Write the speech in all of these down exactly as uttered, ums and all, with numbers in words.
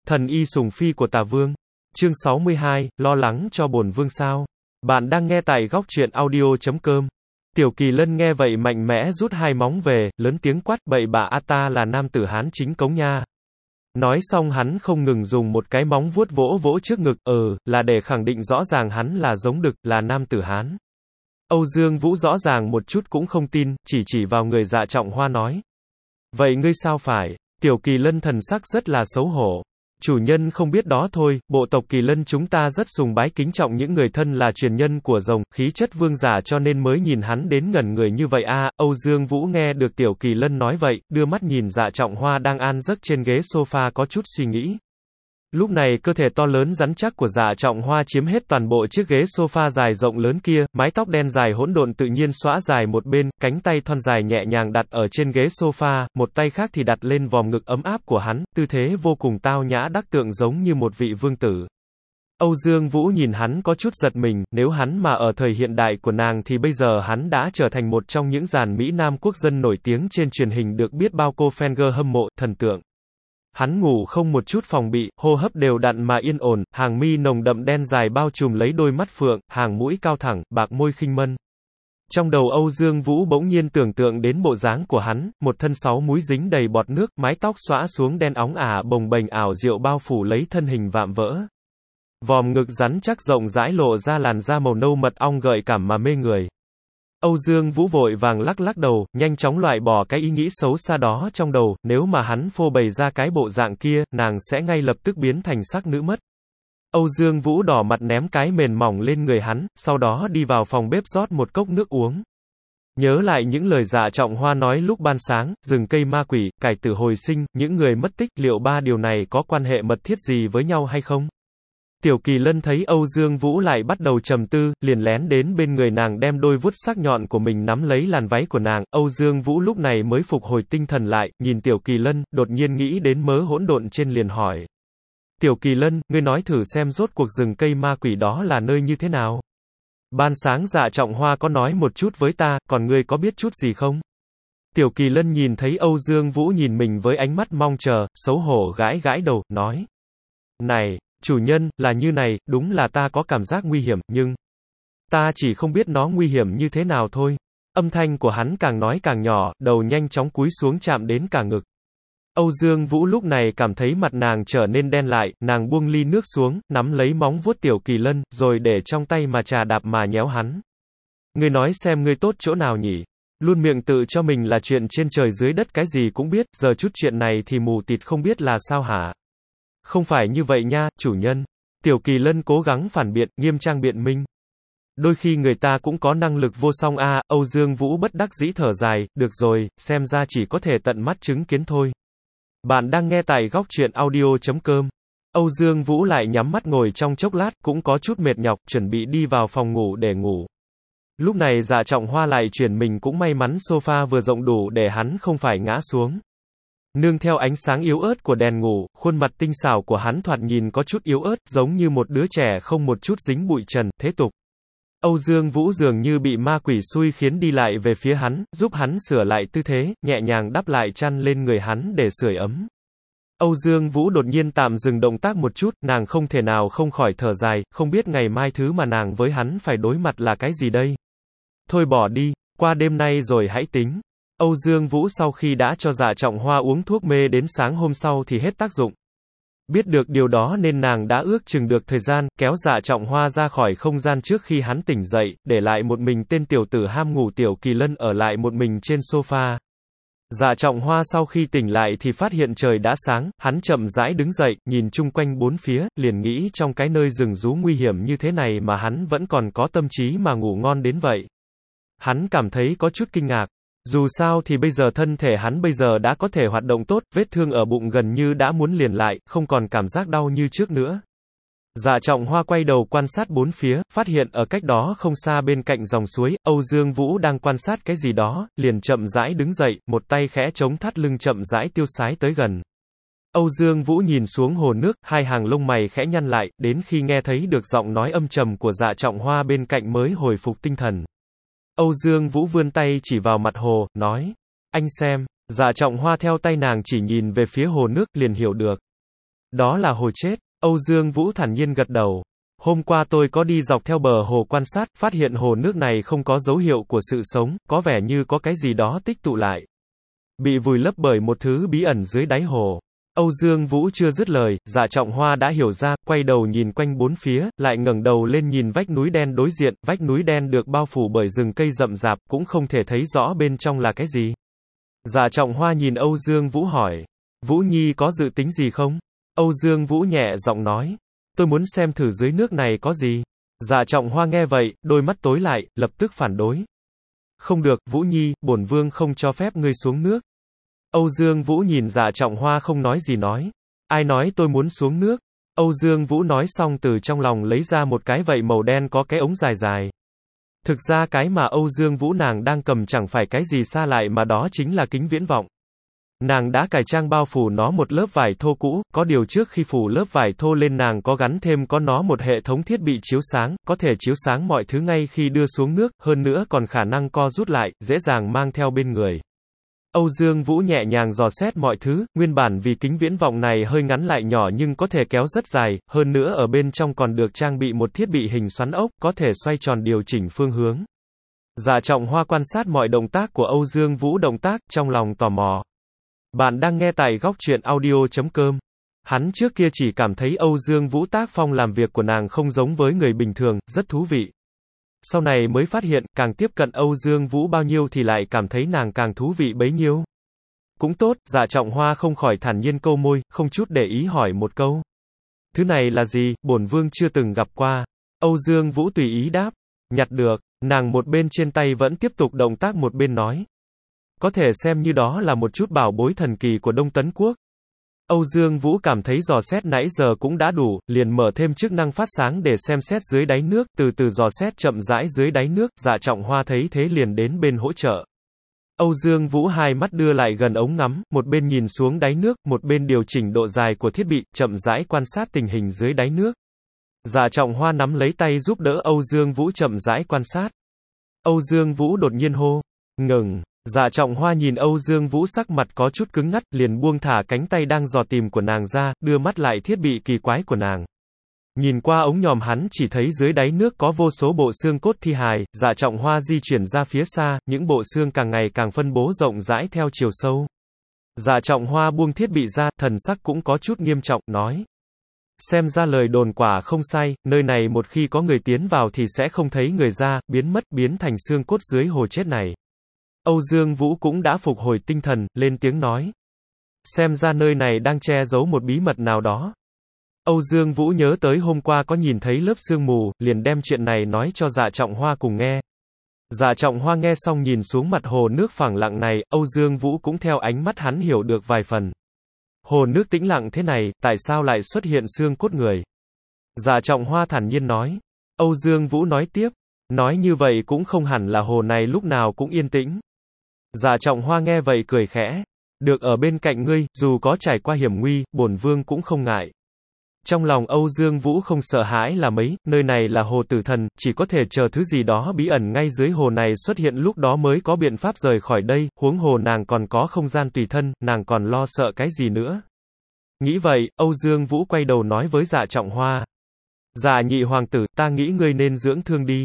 Thần y sùng phi của Tả Vương. Chương sáu mươi hai, lo lắng cho bổn vương sao? Bạn đang nghe tại góc truyện audio chấm com. Tiểu Kỳ Lân nghe vậy mạnh mẽ rút hai móng về, lớn tiếng quát, bậy bạ a ta là nam tử Hán chính cống nha. Nói xong hắn không ngừng dùng một cái móng vuốt vỗ vỗ trước ngực, ờ, là để khẳng định rõ ràng hắn là giống đực, là nam tử Hán. Âu Dương Vũ rõ ràng một chút cũng không tin, chỉ chỉ vào người Dạ Trọng Hoa nói. Vậy ngươi sao phải? Tiểu Kỳ Lân thần sắc rất là xấu hổ. Chủ nhân không biết đó thôi, bộ tộc Kỳ Lân chúng ta rất sùng bái kính trọng những người thân là truyền nhân của rồng, khí chất vương giả cho nên mới nhìn hắn đến ngẩn người như vậy a. Âu Dương Vũ nghe được Tiểu Kỳ Lân nói vậy, đưa mắt nhìn Dạ Trọng Hoa đang an giấc trên ghế sofa có chút suy nghĩ. Lúc này cơ thể to lớn rắn chắc của Dạ Trọng Hoa chiếm hết toàn bộ chiếc ghế sofa dài rộng lớn kia, mái tóc đen dài hỗn độn tự nhiên xõa dài một bên, cánh tay thon dài nhẹ nhàng đặt ở trên ghế sofa, một tay khác thì đặt lên vòm ngực ấm áp của hắn, tư thế vô cùng tao nhã đắc tượng giống như một vị vương tử. Âu Dương Vũ nhìn hắn có chút giật mình, nếu hắn mà ở thời hiện đại của nàng thì bây giờ hắn đã trở thành một trong những dàn Mỹ Nam quốc dân nổi tiếng trên truyền hình được biết bao cô fan hâm mộ, thần tượng. Hắn ngủ không một chút phòng bị, hô hấp đều đặn mà yên ổn, hàng mi nồng đậm đen dài bao trùm lấy đôi mắt phượng, hàng mũi cao thẳng, bạc môi khinh mân. Trong đầu Âu Dương Vũ bỗng nhiên tưởng tượng đến bộ dáng của hắn, một thân sáu múi dính đầy bọt nước, mái tóc xõa xuống đen óng ả bồng bềnh ảo diệu bao phủ lấy thân hình vạm vỡ. Vòm ngực rắn chắc rộng rãi lộ ra làn da màu nâu mật ong gợi cảm mà mê người. Âu Dương Vũ vội vàng lắc lắc đầu, nhanh chóng loại bỏ cái ý nghĩ xấu xa đó trong đầu, nếu mà hắn phô bày ra cái bộ dạng kia, nàng sẽ ngay lập tức biến thành sắc nữ mất. Âu Dương Vũ đỏ mặt ném cái mền mỏng lên người hắn, sau đó đi vào phòng bếp rót một cốc nước uống. Nhớ lại những lời Dạ Trọng Hoa nói lúc ban sáng, rừng cây ma quỷ, cải tử hồi sinh, những người mất tích, liệu ba điều này có quan hệ mật thiết gì với nhau hay không? Tiểu Kỳ Lân thấy Âu Dương Vũ lại bắt đầu trầm tư, liền lén đến bên người nàng đem đôi vuốt sắc nhọn của mình nắm lấy làn váy của nàng. Âu Dương Vũ lúc này mới phục hồi tinh thần lại, nhìn Tiểu Kỳ Lân, đột nhiên nghĩ đến mớ hỗn độn trên liền hỏi. Tiểu Kỳ Lân, ngươi nói thử xem rốt cuộc rừng cây ma quỷ đó là nơi như thế nào? Ban sáng Dạ Trọng Hoa có nói một chút với ta, còn ngươi có biết chút gì không? Tiểu Kỳ Lân nhìn thấy Âu Dương Vũ nhìn mình với ánh mắt mong chờ, xấu hổ gãi gãi đầu, nói. Này! Chủ nhân, là như này, đúng là ta có cảm giác nguy hiểm, nhưng ta chỉ không biết nó nguy hiểm như thế nào thôi. Âm thanh của hắn càng nói càng nhỏ, đầu nhanh chóng cúi xuống chạm đến cả ngực. Âu Dương Vũ lúc này cảm thấy mặt nàng trở nên đen lại, nàng buông ly nước xuống, nắm lấy móng vuốt Tiểu Kỳ Lân, rồi để trong tay mà trà đạp mà nhéo hắn. Ngươi nói xem ngươi tốt chỗ nào nhỉ? Luôn miệng tự cho mình là chuyện trên trời dưới đất cái gì cũng biết, giờ chút chuyện này thì mù tịt không biết là sao hả? Không phải như vậy nha, chủ nhân. Tiểu Kỳ Lân cố gắng phản biện, nghiêm trang biện minh. Đôi khi người ta cũng có năng lực vô song a. À, Âu Dương Vũ bất đắc dĩ thở dài, được rồi, xem ra chỉ có thể tận mắt chứng kiến thôi. Bạn đang nghe tại góc truyện audio chấm com. Âu Dương Vũ lại nhắm mắt ngồi trong chốc lát, cũng có chút mệt nhọc, chuẩn bị đi vào phòng ngủ để ngủ. Lúc này Dạ Trọng Hoa lại chuyển mình cũng may mắn sofa vừa rộng đủ để hắn không phải ngã xuống. Nương theo ánh sáng yếu ớt của đèn ngủ, khuôn mặt tinh xảo của hắn thoạt nhìn có chút yếu ớt, giống như một đứa trẻ không một chút dính bụi trần, thế tục. Âu Dương Vũ dường như bị ma quỷ xui khiến đi lại về phía hắn, giúp hắn sửa lại tư thế, nhẹ nhàng đắp lại chăn lên người hắn để sưởi ấm. Âu Dương Vũ đột nhiên tạm dừng động tác một chút, nàng không thể nào không khỏi thở dài, không biết ngày mai thứ mà nàng với hắn phải đối mặt là cái gì đây. Thôi bỏ đi, qua đêm nay rồi hãy tính. Âu Dương Vũ sau khi đã cho Dạ Trọng Hoa uống thuốc mê đến sáng hôm sau thì hết tác dụng. Biết được điều đó nên nàng đã ước chừng được thời gian, kéo Dạ Trọng Hoa ra khỏi không gian trước khi hắn tỉnh dậy, để lại một mình tên tiểu tử ham ngủ Tiểu Kỳ Lân ở lại một mình trên sofa. Dạ Trọng Hoa sau khi tỉnh lại thì phát hiện trời đã sáng, hắn chậm rãi đứng dậy, nhìn chung quanh bốn phía, liền nghĩ trong cái nơi rừng rú nguy hiểm như thế này mà hắn vẫn còn có tâm trí mà ngủ ngon đến vậy. Hắn cảm thấy có chút kinh ngạc. Dù sao thì bây giờ thân thể hắn bây giờ đã có thể hoạt động tốt, vết thương ở bụng gần như đã muốn liền lại, không còn cảm giác đau như trước nữa. Dạ Trọng Hoa quay đầu quan sát bốn phía, phát hiện ở cách đó không xa bên cạnh dòng suối, Âu Dương Vũ đang quan sát cái gì đó, liền chậm rãi đứng dậy, một tay khẽ chống thắt lưng chậm rãi tiêu sái tới gần. Âu Dương Vũ nhìn xuống hồ nước, hai hàng lông mày khẽ nhăn lại, đến khi nghe thấy được giọng nói âm trầm của Dạ Trọng Hoa bên cạnh mới hồi phục tinh thần. Âu Dương Vũ vươn tay chỉ vào mặt hồ, nói, anh xem. Dạ Trọng Hoa theo tay nàng chỉ nhìn về phía hồ nước, liền hiểu được. Đó là hồ chết. Âu Dương Vũ thản nhiên gật đầu. Hôm qua tôi có đi dọc theo bờ hồ quan sát, phát hiện hồ nước này không có dấu hiệu của sự sống, có vẻ như có cái gì đó tích tụ lại. Bị vùi lấp bởi một thứ bí ẩn dưới đáy hồ. Âu Dương Vũ chưa dứt lời, Dạ Trọng Hoa đã hiểu ra, quay đầu nhìn quanh bốn phía, lại ngẩng đầu lên nhìn vách núi đen đối diện, vách núi đen được bao phủ bởi rừng cây rậm rạp, cũng không thể thấy rõ bên trong là cái gì. Dạ Trọng Hoa nhìn Âu Dương Vũ hỏi, Vũ Nhi có dự tính gì không? Âu Dương Vũ nhẹ giọng nói, tôi muốn xem thử dưới nước này có gì. Dạ Trọng Hoa nghe vậy, đôi mắt tối lại, lập tức phản đối. Không được, Vũ Nhi, bổn vương không cho phép ngươi xuống nước. Âu Dương Vũ nhìn Dạ Trọng Hoa không nói gì nói. Ai nói tôi muốn xuống nước? Âu Dương Vũ nói xong từ trong lòng lấy ra một cái vậy màu đen có cái ống dài dài. Thực ra cái mà Âu Dương Vũ nàng đang cầm chẳng phải cái gì xa lại mà đó chính là kính viễn vọng. Nàng đã cải trang bao phủ nó một lớp vải thô cũ, có điều trước khi phủ lớp vải thô lên nàng có gắn thêm có nó một hệ thống thiết bị chiếu sáng, có thể chiếu sáng mọi thứ ngay khi đưa xuống nước, hơn nữa còn khả năng co rút lại, dễ dàng mang theo bên người. Âu Dương Vũ nhẹ nhàng dò xét mọi thứ, nguyên bản vì kính viễn vọng này hơi ngắn lại nhỏ nhưng có thể kéo rất dài, hơn nữa ở bên trong còn được trang bị một thiết bị hình xoắn ốc, có thể xoay tròn điều chỉnh phương hướng. Dạ Trọng Hoa quan sát mọi động tác của Âu Dương Vũ động tác, trong lòng tò mò. Bạn đang nghe tại góc truyện audio chấm com. Hắn trước kia chỉ cảm thấy Âu Dương Vũ tác phong làm việc của nàng không giống với người bình thường, rất thú vị. Sau này mới phát hiện, càng tiếp cận Âu Dương Vũ bao nhiêu thì lại cảm thấy nàng càng thú vị bấy nhiêu. Cũng tốt, Dạ Trọng Hoa không khỏi thản nhiên câu môi, không chút để ý hỏi một câu. Thứ này là gì, bổn vương chưa từng gặp qua. Âu Dương Vũ tùy ý đáp. Nhặt được, nàng một bên trên tay vẫn tiếp tục động tác một bên nói. Có thể xem như đó là một chút bảo bối thần kỳ của Đông Tấn Quốc. Âu Dương Vũ cảm thấy dò xét nãy giờ cũng đã đủ, liền mở thêm chức năng phát sáng để xem xét dưới đáy nước, từ từ dò xét chậm rãi dưới đáy nước, Dạ Trọng Hoa thấy thế liền đến bên hỗ trợ. Âu Dương Vũ hai mắt đưa lại gần ống ngắm, một bên nhìn xuống đáy nước, một bên điều chỉnh độ dài của thiết bị, chậm rãi quan sát tình hình dưới đáy nước. Dạ Trọng Hoa nắm lấy tay giúp đỡ Âu Dương Vũ chậm rãi quan sát. Âu Dương Vũ đột nhiên hô, ngừng. Dạ Trọng Hoa nhìn Âu Dương Vũ sắc mặt có chút cứng ngắt, liền buông thả cánh tay đang dò tìm của nàng ra, đưa mắt lại thiết bị kỳ quái của nàng. Nhìn qua ống nhòm hắn chỉ thấy dưới đáy nước có vô số bộ xương cốt thi hài, Dạ Trọng Hoa di chuyển ra phía xa, những bộ xương càng ngày càng phân bố rộng rãi theo chiều sâu. Dạ Trọng Hoa buông thiết bị ra, thần sắc cũng có chút nghiêm trọng, nói. Xem ra lời đồn quả không sai, nơi này một khi có người tiến vào thì sẽ không thấy người ra, biến mất, biến thành xương cốt dưới hồ chết này. Âu Dương Vũ cũng đã phục hồi tinh thần, lên tiếng nói. Xem ra nơi này đang che giấu một bí mật nào đó. Âu Dương Vũ nhớ tới hôm qua có nhìn thấy lớp sương mù, liền đem chuyện này nói cho Dạ Trọng Hoa cùng nghe. Dạ Trọng Hoa nghe xong nhìn xuống mặt hồ nước phẳng lặng này, Âu Dương Vũ cũng theo ánh mắt hắn hiểu được vài phần. Hồ nước tĩnh lặng thế này, tại sao lại xuất hiện xương cốt người? Dạ Trọng Hoa thản nhiên nói. Âu Dương Vũ nói tiếp. Nói như vậy cũng không hẳn là hồ này lúc nào cũng yên tĩnh. Dạ Trọng Hoa nghe vậy cười khẽ. Được ở bên cạnh ngươi, dù có trải qua hiểm nguy, bổn vương cũng không ngại. Trong lòng Âu Dương Vũ không sợ hãi là mấy, nơi này là hồ tử thần, chỉ có thể chờ thứ gì đó bí ẩn ngay dưới hồ này xuất hiện lúc đó mới có biện pháp rời khỏi đây, huống hồ nàng còn có không gian tùy thân, nàng còn lo sợ cái gì nữa. Nghĩ vậy, Âu Dương Vũ quay đầu nói với Dạ Trọng Hoa. Dạ nhị hoàng tử, ta nghĩ ngươi nên dưỡng thương đi.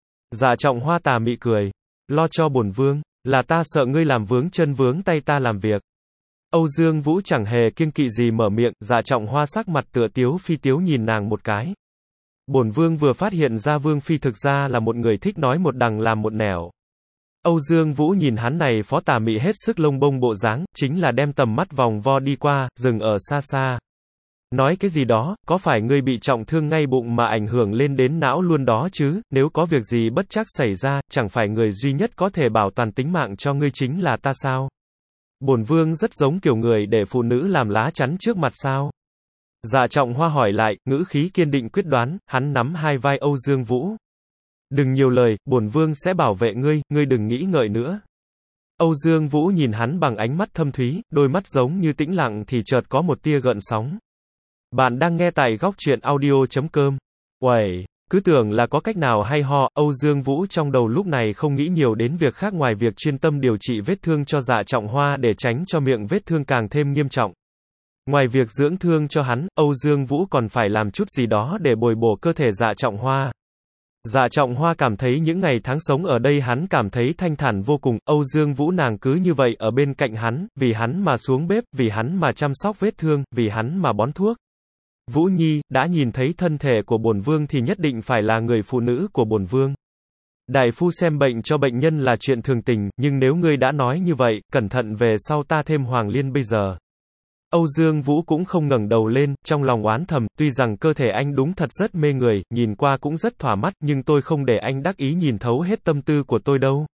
Dạ Trọng Hoa tà mị cười. Lo cho bổn vương, là ta sợ ngươi làm vướng chân vướng tay ta làm việc. Âu Dương Vũ chẳng hề kiêng kỵ gì mở miệng, Dạ Trọng Hoa sắc mặt tựa tiếu phi tiếu nhìn nàng một cái. Bổn vương vừa phát hiện ra vương phi thực ra là một người thích nói một đằng làm một nẻo. Âu Dương Vũ nhìn hắn này phó tà mị hết sức lông bông bộ dáng, chính là đem tầm mắt vòng vo đi qua, dừng ở xa xa. Nói cái gì đó, có phải ngươi bị trọng thương ngay bụng mà ảnh hưởng lên đến não luôn đó chứ, nếu có việc gì bất trắc xảy ra, chẳng phải người duy nhất có thể bảo toàn tính mạng cho ngươi chính là ta sao? Bổn vương rất giống kiểu người để phụ nữ làm lá chắn trước mặt sao? Dạ Trọng Hoa hỏi lại, ngữ khí kiên định quyết đoán, hắn nắm hai vai Âu Dương Vũ. Đừng nhiều lời, bổn vương sẽ bảo vệ ngươi, ngươi đừng nghĩ ngợi nữa. Âu Dương Vũ nhìn hắn bằng ánh mắt thâm thúy, đôi mắt giống như tĩnh lặng thì chợt có một tia gợn sóng. Bạn đang nghe tại góc truyện audio chấm com. Uầy, cứ tưởng là có cách nào hay ho, Âu Dương Vũ trong đầu lúc này không nghĩ nhiều đến việc khác ngoài việc chuyên tâm điều trị vết thương cho Dạ Trọng Hoa để tránh cho miệng vết thương càng thêm nghiêm trọng. Ngoài việc dưỡng thương cho hắn, Âu Dương Vũ còn phải làm chút gì đó để bồi bổ cơ thể Dạ Trọng Hoa. Dạ Trọng Hoa cảm thấy những ngày tháng sống ở đây hắn cảm thấy thanh thản vô cùng, Âu Dương Vũ nàng cứ như vậy ở bên cạnh hắn, vì hắn mà xuống bếp, vì hắn mà chăm sóc vết thương, vì hắn mà bón thuốc. Vũ Nhi, đã nhìn thấy thân thể của bổn vương thì nhất định phải là người phụ nữ của bổn vương. Đại phu xem bệnh cho bệnh nhân là chuyện thường tình, nhưng nếu ngươi đã nói như vậy, cẩn thận về sau ta thêm Hoàng Liên bây giờ. Âu Dương Vũ cũng không ngẩng đầu lên, trong lòng oán thầm, tuy rằng cơ thể anh đúng thật rất mê người, nhìn qua cũng rất thỏa mắt, nhưng tôi không để anh đắc ý nhìn thấu hết tâm tư của tôi đâu.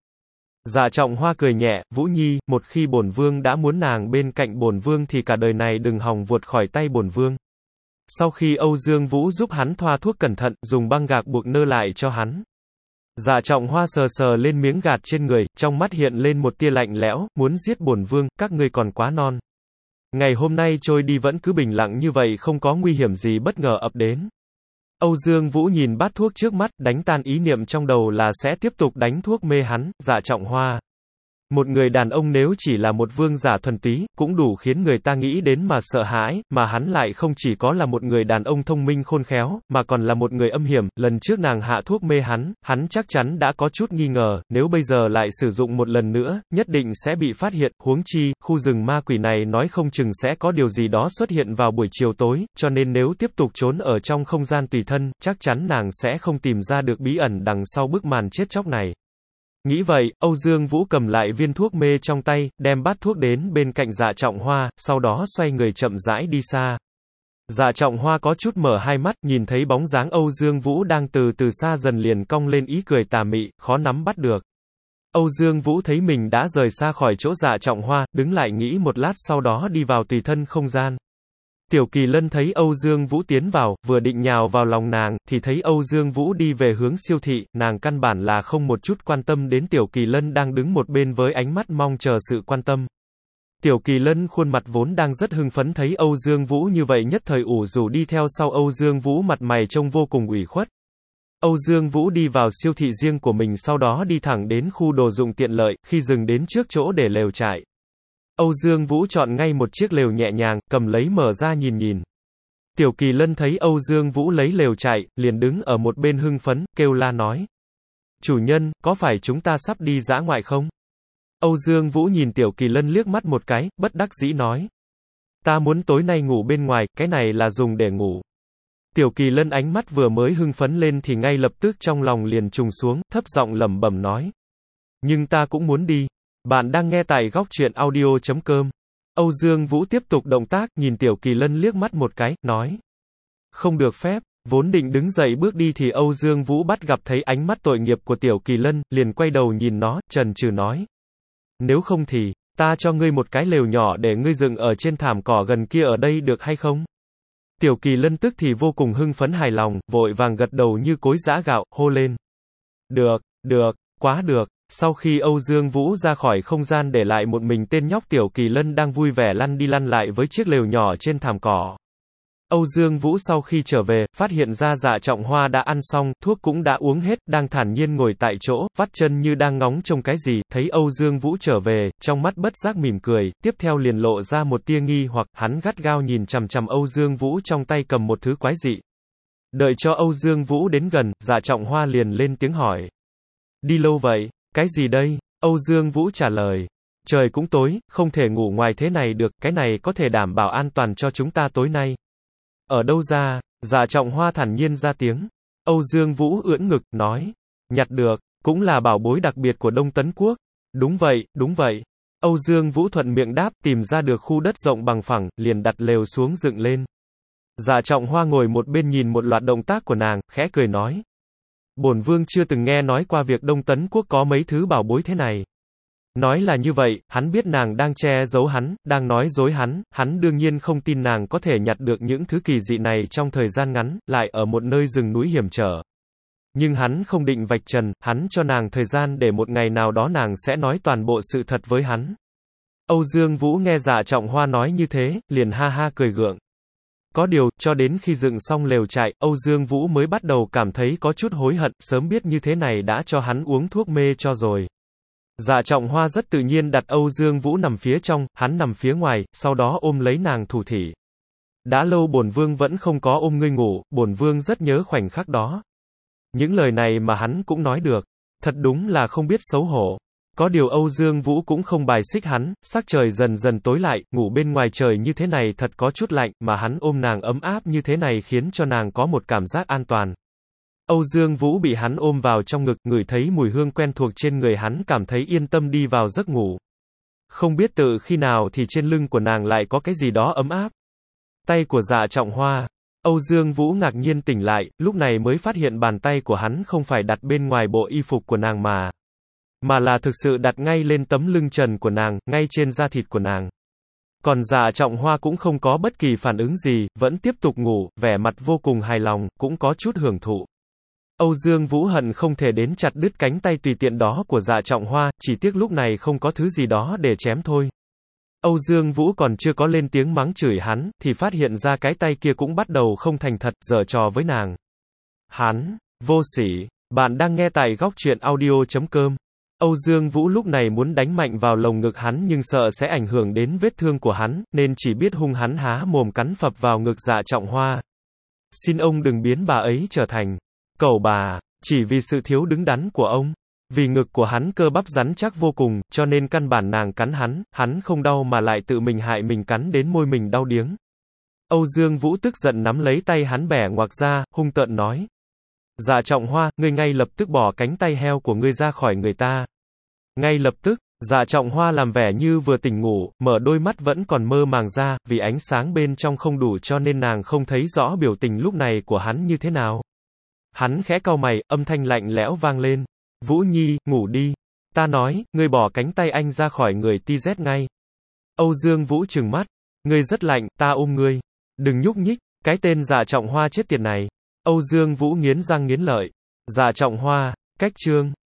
Dạ Trọng Hoa cười nhẹ, Vũ Nhi, một khi bổn vương đã muốn nàng bên cạnh bổn vương thì cả đời này đừng hòng vụt khỏi tay bổn vương. Sau khi Âu Dương Vũ giúp hắn thoa thuốc cẩn thận, dùng băng gạc buộc nơ lại cho hắn. Dạ Trọng Hoa sờ sờ lên miếng gạt trên người, trong mắt hiện lên một tia lạnh lẽo, muốn giết bổn vương, các ngươi còn quá non. Ngày hôm nay trôi đi vẫn cứ bình lặng như vậy, không có nguy hiểm gì bất ngờ ập đến. Âu Dương Vũ nhìn bát thuốc trước mắt, đánh tan ý niệm trong đầu là sẽ tiếp tục đánh thuốc mê hắn. Dạ Trọng Hoa. Một người đàn ông nếu chỉ là một vương giả thuần túy, cũng đủ khiến người ta nghĩ đến mà sợ hãi, mà hắn lại không chỉ có là một người đàn ông thông minh khôn khéo, mà còn là một người âm hiểm. Lần trước nàng hạ thuốc mê hắn, hắn chắc chắn đã có chút nghi ngờ, nếu bây giờ lại sử dụng một lần nữa, nhất định sẽ bị phát hiện, huống chi, khu rừng ma quỷ này nói không chừng sẽ có điều gì đó xuất hiện vào buổi chiều tối, cho nên nếu tiếp tục trốn ở trong không gian tùy thân, chắc chắn nàng sẽ không tìm ra được bí ẩn đằng sau bức màn chết chóc này. Nghĩ vậy, Âu Dương Vũ cầm lại viên thuốc mê trong tay, đem bát thuốc đến bên cạnh Dạ Trọng Hoa, sau đó xoay người chậm rãi đi xa. Dạ Trọng Hoa có chút mở hai mắt, nhìn thấy bóng dáng Âu Dương Vũ đang từ từ xa dần liền cong lên ý cười tà mị, khó nắm bắt được. Âu Dương Vũ thấy mình đã rời xa khỏi chỗ Dạ Trọng Hoa, đứng lại nghĩ một lát sau đó đi vào tùy thân không gian. Tiểu Kỳ Lân thấy Âu Dương Vũ tiến vào, vừa định nhào vào lòng nàng, thì thấy Âu Dương Vũ đi về hướng siêu thị, nàng căn bản là không một chút quan tâm đến Tiểu Kỳ Lân đang đứng một bên với ánh mắt mong chờ sự quan tâm. Tiểu Kỳ Lân khuôn mặt vốn đang rất hưng phấn thấy Âu Dương Vũ như vậy nhất thời ủ rũ đi theo sau Âu Dương Vũ, mặt mày trông vô cùng ủy khuất. Âu Dương Vũ đi vào siêu thị riêng của mình, sau đó đi thẳng đến khu đồ dụng tiện lợi, khi dừng đến trước chỗ để lều trại. Âu Dương Vũ chọn ngay một chiếc lều nhẹ nhàng, cầm lấy mở ra nhìn nhìn. Tiểu Kỳ Lân thấy Âu Dương Vũ lấy lều trại, liền đứng ở một bên hưng phấn, kêu la nói. Chủ nhân, có phải chúng ta sắp đi dã ngoại không? Âu Dương Vũ nhìn Tiểu Kỳ Lân liếc mắt một cái, bất đắc dĩ nói. Ta muốn tối nay ngủ bên ngoài, cái này là dùng để ngủ. Tiểu Kỳ Lân ánh mắt vừa mới hưng phấn lên thì ngay lập tức trong lòng liền trùng xuống, thấp giọng lẩm bẩm nói. Nhưng ta cũng muốn đi. Bạn đang nghe tại góc truyện audio chấm com. Âu Dương Vũ tiếp tục động tác, nhìn Tiểu Kỳ Lân liếc mắt một cái, nói. Không được phép, vốn định đứng dậy bước đi thì Âu Dương Vũ bắt gặp thấy ánh mắt tội nghiệp của Tiểu Kỳ Lân, liền quay đầu nhìn nó, chần chừ nói. Nếu không thì, ta cho ngươi một cái lều nhỏ để ngươi dựng ở trên thảm cỏ gần kia ở đây được hay không? Tiểu Kỳ Lân tức thì vô cùng hưng phấn hài lòng, vội vàng gật đầu như cối giã gạo, hô lên. Được, được, quá được. Sau khi Âu Dương Vũ ra khỏi không gian để lại một mình tên nhóc Tiểu Kỳ Lân đang vui vẻ lăn đi lăn lại với chiếc lều nhỏ trên thảm cỏ. Âu Dương Vũ sau khi trở về, phát hiện ra Dạ Trọng Hoa đã ăn xong, thuốc cũng đã uống hết, đang thản nhiên ngồi tại chỗ, vắt chân như đang ngóng trông cái gì, thấy Âu Dương Vũ trở về, trong mắt bất giác mỉm cười, tiếp theo liền lộ ra một tia nghi hoặc, hắn gắt gao nhìn chằm chằm Âu Dương Vũ trong tay cầm một thứ quái dị. Đợi cho Âu Dương Vũ đến gần, Dạ Trọng Hoa liền lên tiếng hỏi. Đi lâu vậy? Cái gì đây? Âu Dương Vũ trả lời. Trời cũng tối, không thể ngủ ngoài thế này được, cái này có thể đảm bảo an toàn cho chúng ta tối nay. Ở đâu ra? Dạ Trọng Hoa thản nhiên ra tiếng. Âu Dương Vũ ưỡn ngực, nói. Nhặt được, cũng là bảo bối đặc biệt của Đông Tấn Quốc. Đúng vậy, đúng vậy. Âu Dương Vũ thuận miệng đáp, tìm ra được khu đất rộng bằng phẳng, liền đặt lều xuống dựng lên. Dạ Trọng Hoa ngồi một bên nhìn một loạt động tác của nàng, khẽ cười nói. Bổn vương chưa từng nghe nói qua việc Đông Tấn Quốc có mấy thứ bảo bối thế này. Nói là như vậy, hắn biết nàng đang che giấu hắn, đang nói dối hắn, hắn đương nhiên không tin nàng có thể nhặt được những thứ kỳ dị này trong thời gian ngắn, lại ở một nơi rừng núi hiểm trở. Nhưng hắn không định vạch trần, hắn cho nàng thời gian để một ngày nào đó nàng sẽ nói toàn bộ sự thật với hắn. Âu Dương Vũ nghe Dạ Trọng Hoa nói như thế, liền ha ha cười gượng. Có điều, cho đến khi dựng xong lều trại, Âu Dương Vũ mới bắt đầu cảm thấy có chút hối hận, sớm biết như thế này đã cho hắn uống thuốc mê cho rồi. Dạ Trọng Hoa rất tự nhiên đặt Âu Dương Vũ nằm phía trong, hắn nằm phía ngoài, sau đó ôm lấy nàng thủ thỉ. Đã lâu bổn vương vẫn không có ôm ngươi ngủ, bổn vương rất nhớ khoảnh khắc đó. Những lời này mà hắn cũng nói được. Thật đúng là không biết xấu hổ. Có điều Âu Dương Vũ cũng không bài xích hắn, sắc trời dần dần tối lại, ngủ bên ngoài trời như thế này thật có chút lạnh, mà hắn ôm nàng ấm áp như thế này khiến cho nàng có một cảm giác an toàn. Âu Dương Vũ bị hắn ôm vào trong ngực, ngửi thấy mùi hương quen thuộc trên người hắn, cảm thấy yên tâm đi vào giấc ngủ. Không biết từ khi nào thì trên lưng của nàng lại có cái gì đó ấm áp. Tay của Dạ Trọng Hoa. Âu Dương Vũ ngạc nhiên tỉnh lại, lúc này mới phát hiện bàn tay của hắn không phải đặt bên ngoài bộ y phục của nàng mà, mà là thực sự đặt ngay lên tấm lưng trần của nàng, ngay trên da thịt của nàng. Còn Dạ Trọng Hoa cũng không có bất kỳ phản ứng gì, vẫn tiếp tục ngủ, vẻ mặt vô cùng hài lòng, cũng có chút hưởng thụ. Âu Dương Vũ hận không thể đến chặt đứt cánh tay tùy tiện đó của Dạ Trọng Hoa, chỉ tiếc lúc này không có thứ gì đó để chém thôi. Âu Dương Vũ còn chưa có lên tiếng mắng chửi hắn, thì phát hiện ra cái tay kia cũng bắt đầu không thành thật, giở trò với nàng. Hắn, vô sỉ, bạn đang nghe tại góc truyện audio chấm com. Âu Dương Vũ lúc này muốn đánh mạnh vào lồng ngực hắn nhưng sợ sẽ ảnh hưởng đến vết thương của hắn, nên chỉ biết hung hắn há mồm cắn phập vào ngực Dạ Trọng Hoa. Xin ông đừng biến bà ấy trở thành cẩu bà, chỉ vì sự thiếu đứng đắn của ông. Vì ngực của hắn cơ bắp rắn chắc vô cùng, cho nên căn bản nàng cắn hắn, hắn không đau mà lại tự mình hại mình, cắn đến môi mình đau điếng. Âu Dương Vũ tức giận nắm lấy tay hắn bẻ ngoạc ra, hung tợn nói. Dạ Trọng Hoa, ngươi ngay lập tức bỏ cánh tay heo của ngươi ra khỏi người ta. Ngay lập tức, Dạ Trọng Hoa làm vẻ như vừa tỉnh ngủ, mở đôi mắt vẫn còn mơ màng ra, vì ánh sáng bên trong không đủ cho nên nàng không thấy rõ biểu tình lúc này của hắn như thế nào. Hắn khẽ cau mày, âm thanh lạnh lẽo vang lên. Vũ Nhi, ngủ đi. Ta nói, ngươi bỏ cánh tay anh ra khỏi người ti dét ngay. Âu Dương Vũ trừng mắt. Ngươi rất lạnh, ta ôm ngươi. Đừng nhúc nhích, cái tên Dạ Trọng Hoa chết tiệt này. Âu Dương Vũ nghiến răng nghiến lợi. Dạ Trọng Hoa, cách chương.